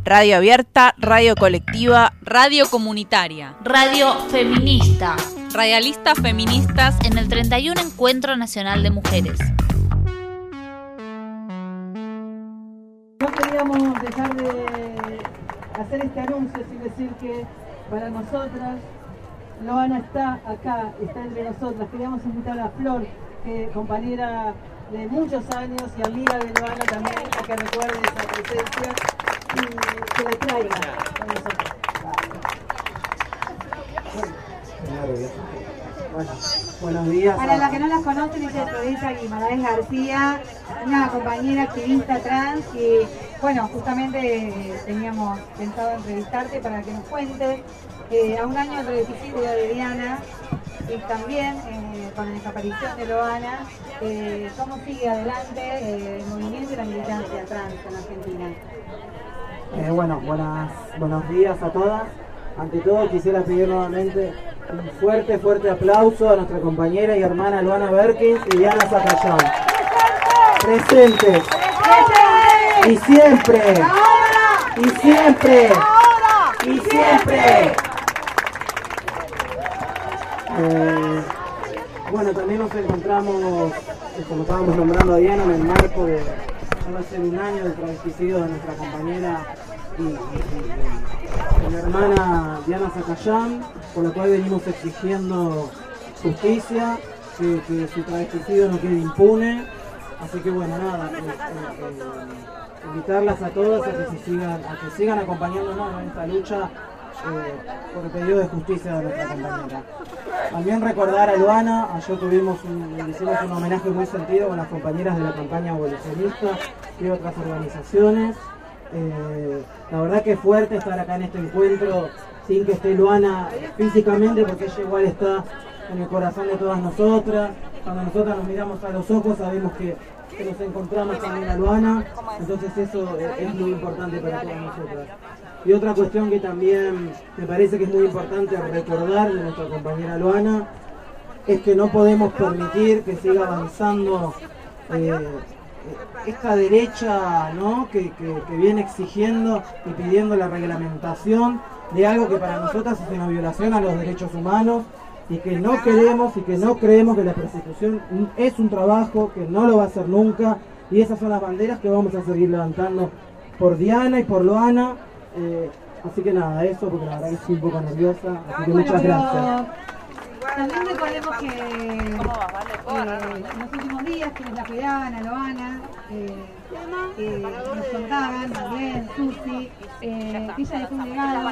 Radio abierta, radio colectiva, radio comunitaria, radio feminista, radialistas feministas en el 31 Encuentro Nacional de Mujeres. No queríamos dejar de hacer este anuncio sin decir que para nosotras Loana está acá, está entre nosotras. Queríamos invitar a Flor, que compañera de muchos años y amiga de Loana también, a que recuerde esa presencia y que le traiga con nosotros. Bueno, buenos días. Para las que no las conocen, ella es Florencia Guimarães García, una compañera activista trans y bueno, justamente teníamos pensado entrevistarte para que nos cuentes a un año del feminicidio de Diana y también con la desaparición de Loana, cómo sigue adelante el movimiento y la militancia trans en Argentina. Bueno, buenos días a todas. Ante todo quisiera pedir nuevamente un fuerte aplauso a nuestra compañera y hermana Luana Berkins y Diana Zacayán. Presentes. Y siempre. Y siempre. Y siempre. Bueno, también nos encontramos, como estábamos nombrando a Diana, en el marco de va a ser un año del travesticidio de nuestra compañera y mi hermana Diana Zacayán, por la cual venimos exigiendo justicia, que su travesticidio no quede impune. Así que bueno, nada, invitarlas a todas a que sigan acompañándonos en esta lucha por el pedido de justicia de nuestra compañera. También recordar a Luana, ayer hicimos un homenaje muy sentido con las compañeras de la campaña abolicionista y otras organizaciones. La verdad que es fuerte estar acá en este encuentro sin que esté Luana físicamente, porque ella igual está en el corazón de todas nosotras. Cuando nosotras nos miramos a los ojos sabemos que nos encontramos también a Luana, entonces eso es muy importante para todas nosotras. Y otra cuestión que también me parece que es muy importante recordar de nuestra compañera Luana es que no podemos permitir que siga avanzando esta derecha, ¿no? que viene exigiendo y pidiendo la reglamentación de algo que para nosotras es una violación a los derechos humanos y que no queremos y que no creemos que la persecución es un trabajo, que no lo va a hacer nunca, y esas son las banderas que vamos a seguir levantando por Diana y por Luana. Así que nada, eso, porque la verdad que estoy un poco nerviosa, así que muchas gracias. También recordemos que en los últimos días quienes la cuidaban a Loana nos contaban, Marlene, Susi, que ella dejó un legado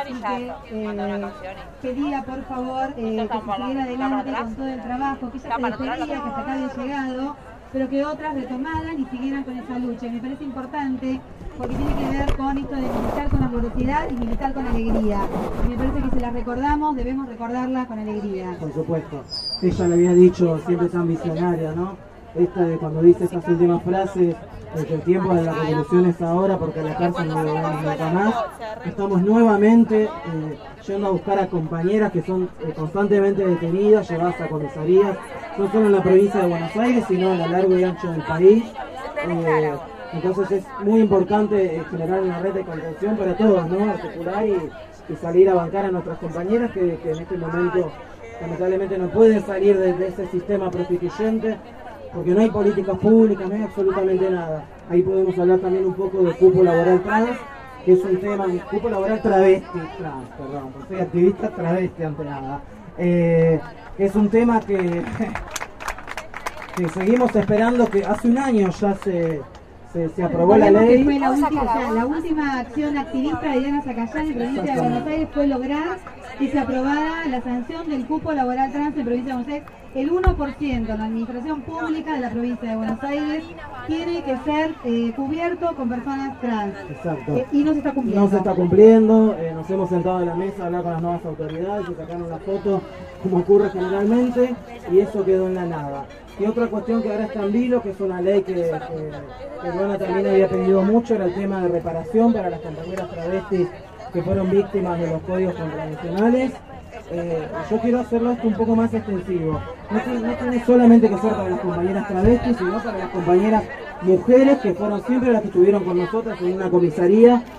y que pedía por favor que se siguiera adelante con todo el trabajo, que ella se despedía, que hasta acá había llegado, pero que otras retomaran y siguieran con esa lucha. Y me parece importante porque tiene que ver con esto de militar con amorosidad y militar con alegría. Y me parece que si la recordamos, debemos recordarla con alegría. Por supuesto. Ella le había dicho, siempre tan visionaria, ¿no? Esta de cuando dice estas últimas frases, que el tiempo de la revolución es ahora porque a la cárcel no lo vamos nunca más. Estamos nuevamente yendo a buscar a compañeras que son constantemente detenidas, llevadas a comisarías, no solo en la provincia de Buenos Aires, sino a lo largo y ancho del país. Entonces es muy importante generar una red de contención para todos, ¿no? Articular y salir a bancar a nuestras compañeras que en este momento lamentablemente no pueden salir de ese sistema prostituyente, porque no hay políticas públicas, no hay absolutamente nada. Ahí podemos hablar también un poco de cupo laboral trans, que es un tema, cupo laboral travesti, trans, perdón, porque soy activista travesti ante nada. Es un tema que seguimos esperando, que hace un año ya se aprobó la ley. Que fue la última acción activista de Diana Zacayán en provincia de Buenos Aires fue lograr que se aprobara la sanción del cupo laboral trans en provincia de Buenos Aires. El 1% en la administración pública de la provincia de Buenos Aires tiene que ser cubierto con personas trans. Exacto. Y no se está cumpliendo. No se está cumpliendo, nos hemos sentado en la mesa a hablar con las nuevas autoridades, se sacaron la foto como ocurre generalmente y eso quedó en la nada. Y otra cuestión que ahora está en vilo, que es una ley que Luana también había pedido mucho, era el tema de reparación para las compañeras travestis que fueron víctimas de los códigos contravencionales. Yo quiero hacerlo esto un poco más extensivo. No tiene solamente que ser para las compañeras travestis, sino para las compañeras mujeres que fueron siempre las que estuvieron con nosotras en una comisaría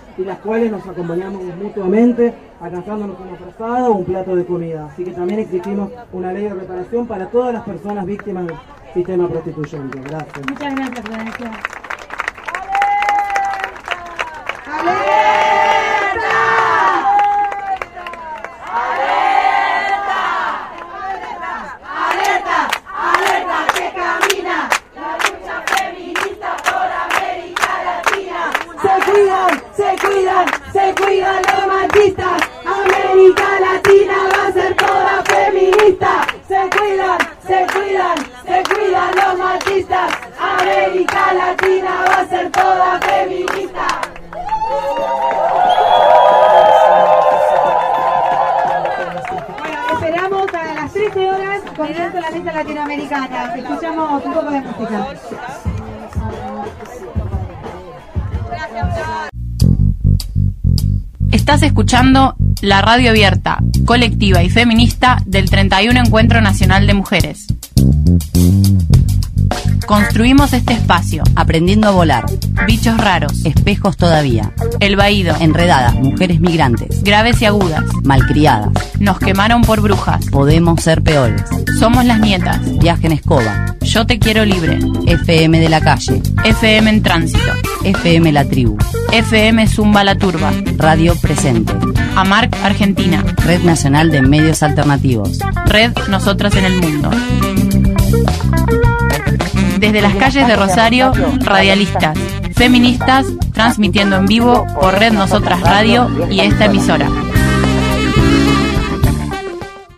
y las cuales nos acompañamos mutuamente, alcanzándonos una frazada o un plato de comida. Así que también exigimos una ley de reparación para todas las personas víctimas del sistema prostituyente. Gracias. Muchas gracias, Florencia. Se cuidan los machistas, América Latina va a ser toda feminista. Se cuidan los machistas, América Latina va a ser toda feminista. Bueno, esperamos a las 13 horas comienza la mesa latinoamericana. Escuchamos un poco de música. Estás escuchando la radio abierta, colectiva y feminista del 31 Encuentro Nacional de Mujeres. Construimos este espacio. Aprendiendo a volar. Bichos raros. Espejos todavía. El vaído. Enredadas. Mujeres migrantes. Graves y agudas. Malcriadas. Nos quemaron por brujas. Podemos ser peores. Somos las nietas. Viaje en escoba. Yo te quiero libre. FM de la calle. FM en tránsito. FM la tribu. FM Zumba la turba. Radio presente. AMARC Argentina. Red Nacional de Medios Alternativos. Red Nosotras en el Mundo. Desde las calles de Rosario, radialistas, feministas, transmitiendo en vivo por Red Nosotras Radio y esta emisora.